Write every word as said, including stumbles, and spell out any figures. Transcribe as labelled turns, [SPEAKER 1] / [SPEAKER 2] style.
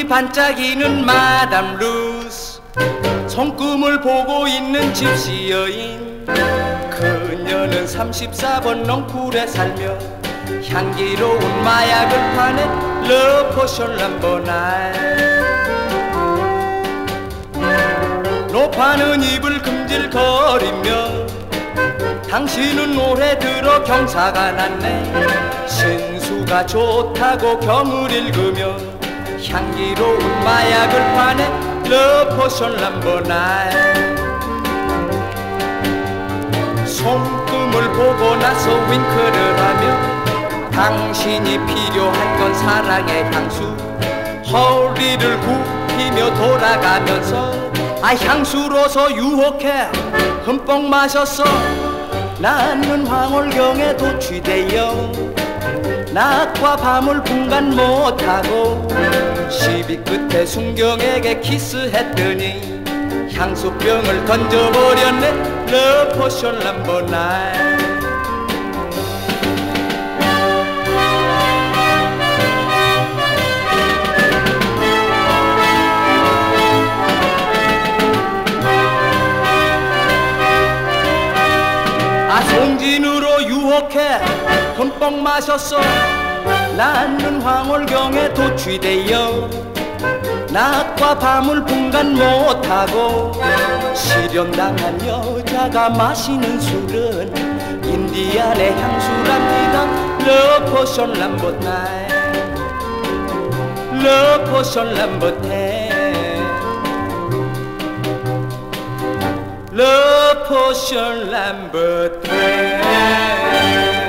[SPEAKER 1] 눈이 반짝이는 마담 루스, 손금을 보고 있는 집시 여인. 그녀는 삼십사 번 넝쿨에 살며 향기로운 마약을 파네 러포션 넘버 나인. 노파는 입을 금질거리며 당신은 올해 들어 경사가 났네. 신수가 좋다고 경을 읽으며 향기로운 마약을 파네 러포션 넘버 나인. 손금을 보고 나서 윙크를 하며 당신이 필요한 건 사랑의 향수. 허리를 굽히며 돌아가면서 아 향수로서 유혹해 흠뻑 마셨어. 나는 황홀경에 도취되어 낮과 밤을 분간 못하고 시비 끝에 순경에게 키스했더니 향수병을 던져버렸네 러포션 넘버 나인. 아 송진으로 유혹해 흠뻑 마셨어. 나는 황홀경에 도취되어 낮과 밤을 분간 못하고 실현당한 여자가 마시는 술은 인디안의 향수랍니다 러포션 넘버 나인. 러포션 넘버 텐. 러포션 넘버 텐.